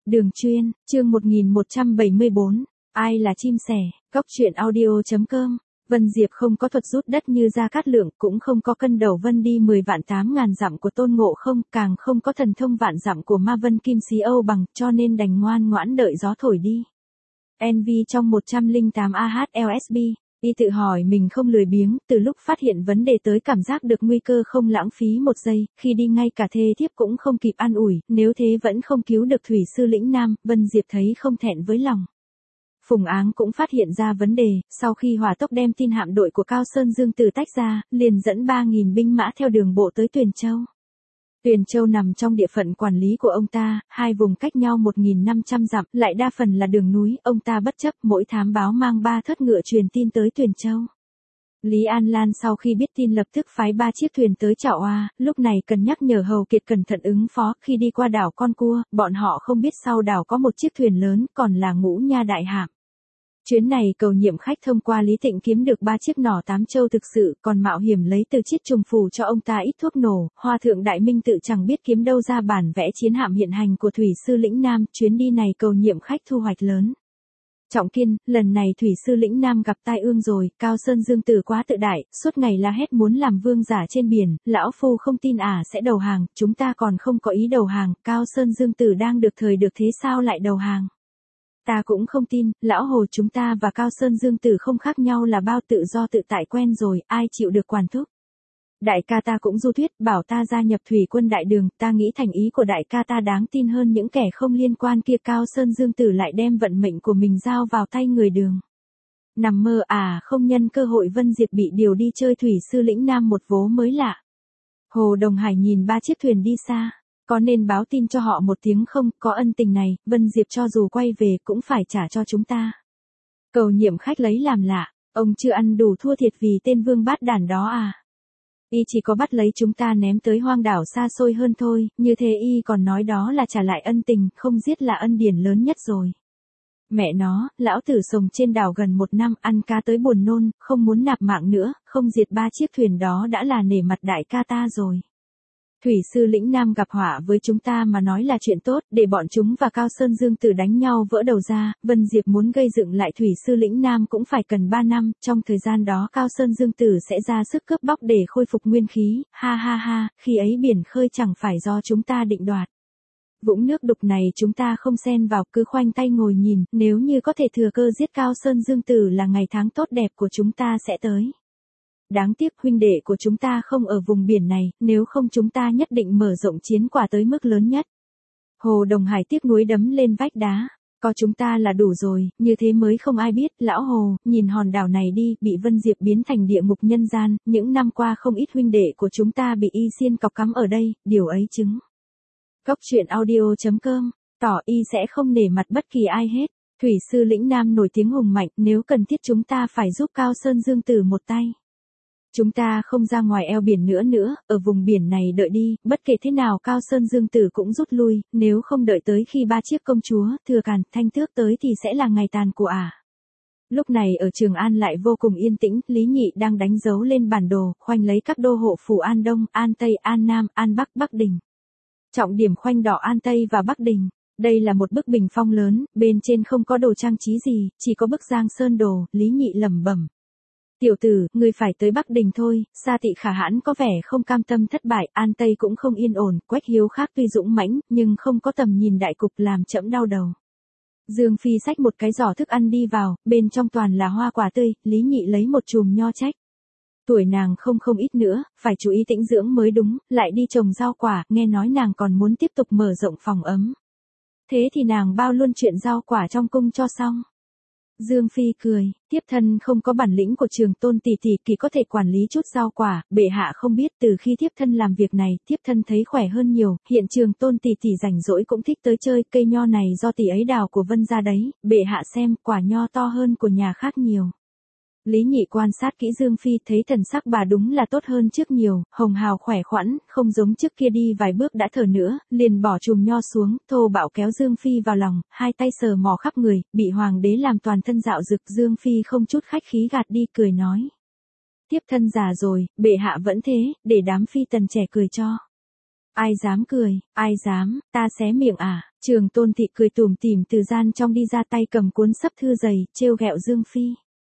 Đường chuyên, chương 1174, ai là chim sẻ, góc truyện audio.com. Vân Diệp không có thuật rút đất như Gia Cát Lượng, cũng không có cân đầu vân đi 10 vạn 8.000 dặm của Tôn Ngộ Không, càng không có thần thông vạn dặm của Ma Vân Kim Xí Âu Bằng, cho nên đành ngoan ngoãn đợi gió thổi đi. NV trong 108 AHLSB, y tự hỏi mình không lười biếng, từ lúc phát hiện vấn đề tới cảm giác được nguy cơ không lãng phí một giây, khi đi ngay cả thê thiếp cũng không kịp an ủi, nếu thế vẫn không cứu được thủy sư lĩnh Nam, Vân Diệp thấy không thẹn với lòng. Phùng Áng cũng phát hiện ra vấn đề, sau khi hỏa tốc đem tin hạm đội của Cao Sơn Dương Tử tách ra, liền dẫn 3.000 binh mã theo đường bộ tới Tuyền Châu. Tuyền Châu nằm trong địa phận quản lý của ông ta, hai vùng cách nhau 1.500 dặm, lại đa phần là đường núi, ông ta bất chấp mỗi thám báo mang 3 thớt ngựa truyền tin tới Tuyền Châu. Lý An Lan sau khi biết tin lập tức phái 3 chiếc thuyền tới Trảo Oa, lúc này cần nhắc nhở Hầu Kiệt cẩn thận ứng phó, khi đi qua đảo Con Cua, bọn họ không biết sau đảo có một chiếc thuyền lớn, còn là Ngũ Nha đại hạm. Chuyến này cầu nhiệm khách thông qua Lý Tịnh kiếm được 3 chiếc nỏ 8 châu thực sự, còn mạo hiểm lấy từ chiếc trùng phù cho ông ta ít thuốc nổ, Hoa thượng Đại Minh tự chẳng biết kiếm đâu ra bản vẽ chiến hạm hiện hành của thủy sư lĩnh Nam, chuyến đi này cầu nhiệm khách thu hoạch lớn. Trọng Kiên, lần này thủy sư lĩnh Nam gặp tai ương rồi, Cao Sơn Dương Tử quá tự đại, suốt ngày la hét muốn làm vương giả trên biển, lão phu không tin sẽ đầu hàng, chúng ta còn không có ý đầu hàng, Cao Sơn Dương Tử đang được thời được thế sao lại đầu hàng. Ta cũng không tin, lão hồ chúng ta và Cao Sơn Dương Tử không khác nhau là bao, tự do tự tại quen rồi, ai chịu được quản thúc. Đại ca ta cũng du thuyết, bảo ta gia nhập thủy quân đại đường, ta nghĩ thành ý của đại ca ta đáng tin hơn những kẻ không liên quan kia. Cao Sơn Dương Tử lại đem vận mệnh của mình giao vào tay người đường. Nằm mơ không nhân cơ hội. Vân Diệp bị điều đi chơi thủy sư lĩnh Nam một vố mới lạ. Hồ Đồng Hải nhìn 3 chiếc thuyền đi xa. Có nên báo tin cho họ một tiếng không, có ân tình này, Vân Diệp cho dù quay về cũng phải trả cho chúng ta. Cầu nhiệm khách lấy làm lạ, ông chưa ăn đủ thua thiệt vì tên vương bát đản đó Y chỉ có bắt lấy chúng ta ném tới hoang đảo xa xôi hơn thôi, như thế y còn nói đó là trả lại ân tình, không giết là ân điển lớn nhất rồi. Mẹ nó, lão tử sồng trên đảo gần 1 năm, ăn cá tới buồn nôn, không muốn nạp mạng nữa, không diệt 3 chiếc thuyền đó đã là nể mặt đại ca ta rồi. Thủy sư lĩnh Nam gặp họa với chúng ta mà nói là chuyện tốt, để bọn chúng và Cao Sơn Dương Tử đánh nhau vỡ đầu ra, Vân Diệp muốn gây dựng lại thủy sư lĩnh Nam cũng phải cần 3 năm, trong thời gian đó Cao Sơn Dương Tử sẽ ra sức cướp bóc để khôi phục nguyên khí, ha ha ha, khi ấy biển khơi chẳng phải do chúng ta định đoạt. Vũng nước đục này chúng ta không xen vào, cứ khoanh tay ngồi nhìn, nếu như có thể thừa cơ giết Cao Sơn Dương Tử là ngày tháng tốt đẹp của chúng ta sẽ tới. Đáng tiếc huynh đệ của chúng ta không ở vùng biển này, nếu không chúng ta nhất định mở rộng chiến quả tới mức lớn nhất. Hồ Đồng Hải tiếc nuối đấm lên vách đá. Có chúng ta là đủ rồi, như thế mới không ai biết, lão Hồ, nhìn hòn đảo này đi, bị Vân Diệp biến thành địa ngục nhân gian, những năm qua không ít huynh đệ của chúng ta bị y xiên cọc cắm ở đây, điều ấy chứng. Góc truyện audio.com, tỏ y sẽ không nể mặt bất kỳ ai hết. Thủy sư lĩnh Nam nổi tiếng hùng mạnh, nếu cần thiết chúng ta phải giúp Cao Sơn Dương Tử một tay. Chúng ta không ra ngoài eo biển nữa, ở vùng biển này đợi đi, bất kể thế nào Cao Sơn Dương Tử cũng rút lui, nếu không đợi tới khi 3 chiếc công chúa, Thừa Càn, Thanh Tước tới thì sẽ là ngày tàn của Lúc này ở Trường An lại vô cùng yên tĩnh, Lý Nhị đang đánh dấu lên bản đồ, khoanh lấy các đô hộ phủ An Đông, An Tây, An Nam, An Bắc, Bắc Đình. Trọng điểm khoanh đỏ An Tây và Bắc Đình. Đây là một bức bình phong lớn, bên trên không có đồ trang trí gì, chỉ có bức Giang Sơn đồ, Lý Nhị lẩm bẩm. Tiểu tử, ngươi phải tới Bắc Đình thôi. Sa Tị Khả Hãn có vẻ không cam tâm thất bại, An Tây cũng không yên ổn, Quách Hiếu khác tuy dũng mãnh, nhưng không có tầm nhìn đại cục, làm trẫm đau đầu. Dương Phi xách một cái giỏ thức ăn đi vào, bên trong toàn là hoa quả tươi, Lý Nhị lấy một chùm nho trách. Tuổi nàng không ít nữa, phải chú ý tĩnh dưỡng mới đúng, lại đi trồng rau quả, nghe nói nàng còn muốn tiếp tục mở rộng phòng ấm. Thế thì nàng bao luôn chuyện rau quả trong cung cho xong. Dương Phi cười, thiếp thân không có bản lĩnh của Trường Tôn tỷ tỷ, kỳ có thể quản lý chút rau quả, bệ hạ không biết, từ khi thiếp thân làm việc này, thiếp thân thấy khỏe hơn nhiều, hiện Trường Tôn tỷ tỷ rảnh rỗi cũng thích tới chơi, cây nho này do tỷ ấy đào của Vân gia đấy, bệ hạ xem, quả nho to hơn của nhà khác nhiều. Lý Nhị quan sát kỹ Dương Phi, thấy thần sắc bà đúng là tốt hơn trước nhiều, hồng hào khỏe khoắn, không giống trước kia đi vài bước đã thở nữa, liền bỏ chùm nho xuống, thô bạo kéo Dương Phi vào lòng, hai tay sờ mò khắp người, bị hoàng đế làm toàn thân dạo rực. Dương Phi không chút khách khí gạt đi, cười nói. Tiếp thân già rồi, bệ hạ vẫn thế, để đám phi tần trẻ cười cho. Ai dám cười, ai dám, ta xé miệng Trường Tôn Thị cười tủm tỉm từ gian trong đi ra, tay cầm cuốn sấp thư dày, trêu ghẹo Dương Phi.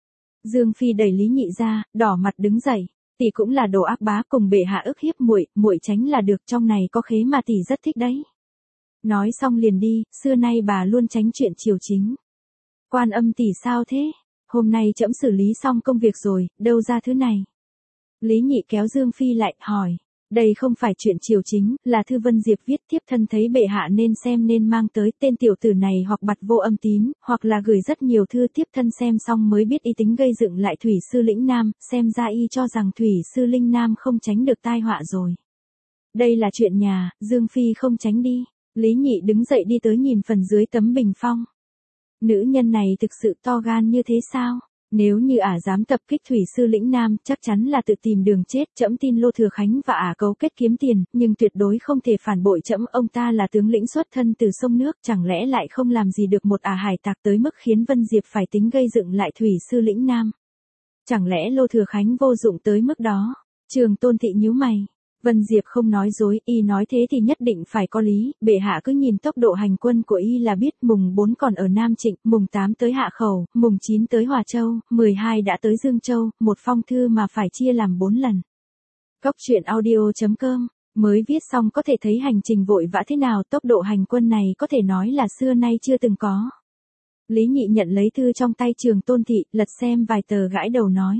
Dương Phi đẩy Lý Nhị ra, đỏ mặt đứng dậy. Tỷ cũng là đồ ác bá, cùng bệ hạ ức hiếp muội, muội tránh là được, trong này có khế mà tỷ rất thích đấy. Nói xong liền đi, xưa nay bà luôn tránh chuyện triều chính. Quan Âm tỷ sao thế? Hôm nay trẫm xử lý xong công việc rồi, đâu ra thứ này? Lý Nhị kéo Dương Phi lại, hỏi. Đây không phải chuyện triều chính, là thư Vân Diệp viết, thiếp thân thấy bệ hạ nên xem nên mang tới, tên tiểu tử này hoặc bặt vô âm tín, hoặc là gửi rất nhiều thư, thiếp thân xem xong mới biết ý tính gây dựng lại Thủy Sư Lĩnh Nam, xem ra y cho rằng Thủy Sư Linh Nam không tránh được tai họa rồi. Đây là chuyện nhà, Dương Phi không tránh đi. Lý Nhị đứng dậy đi tới nhìn phần dưới tấm bình phong. Nữ nhân này thực sự to gan như thế sao? Nếu như ả dám tập kích Thủy Sư Lĩnh Nam, chắc chắn là tự tìm đường chết. Trẫm tin Lô Thừa Khánh và ả cấu kết kiếm tiền, nhưng tuyệt đối không thể phản bội trẫm. Ông ta là tướng lĩnh xuất thân từ sông nước, chẳng lẽ lại không làm gì được một ả hải tặc tới mức khiến Vân Diệp phải tính gây dựng lại Thủy Sư Lĩnh Nam? Chẳng lẽ Lô Thừa Khánh vô dụng tới mức đó? Trường Tôn Thị nhíu mày. Vân Diệp không nói dối, y nói thế thì nhất định phải có lý, bệ hạ cứ nhìn tốc độ hành quân của y là biết, mùng 4 còn ở Nam Trịnh, mùng 8 tới Hạ Khẩu, mùng 9 tới Hòa Châu, 12 đã tới Dương Châu, một phong thư mà phải chia làm 4 lần. Cóc truyện audio.com, mới viết xong có thể thấy hành trình vội vã thế nào, tốc độ hành quân này có thể nói là xưa nay chưa từng có. Lý Nhị nhận lấy thư trong tay Trường Tôn Thị, lật xem vài tờ gãi đầu nói.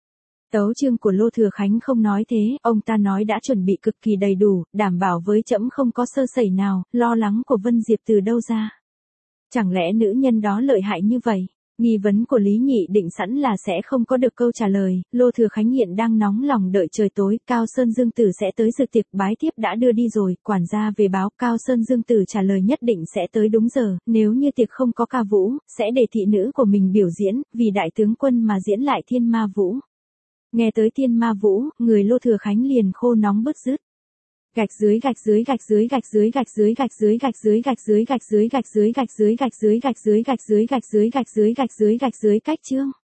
Tấu chương của Lô Thừa Khánh không nói thế, ông ta nói đã chuẩn bị cực kỳ đầy đủ, đảm bảo với trẫm không có sơ sẩy nào, lo lắng của Vân Diệp từ đâu ra? Chẳng lẽ nữ nhân đó lợi hại như vậy? Nghi vấn của Lý Nhị định sẵn là sẽ không có được câu trả lời, Lô Thừa Khánh hiện đang nóng lòng đợi trời tối, Cao Sơn Dương Tử sẽ tới dự tiệc, bái thiếp đã đưa đi rồi, quản gia về báo, Cao Sơn Dương Tử trả lời nhất định sẽ tới đúng giờ, nếu như tiệc không có ca vũ, sẽ để thị nữ của mình biểu diễn, vì đại tướng quân mà diễn lại Thiên Ma Vũ. Nghe tới Thiên Ma Vũ, người Lô Thừa Khánh liền khô nóng bứt rứt. Gạch dưới gạch dưới gạch dưới gạch dưới gạch dưới gạch dưới gạch dưới gạch dưới gạch dưới gạch dưới gạch dưới gạch dưới gạch dưới gạch dưới gạch dưới gạch dưới gạch dưới gạch dưới cách chương.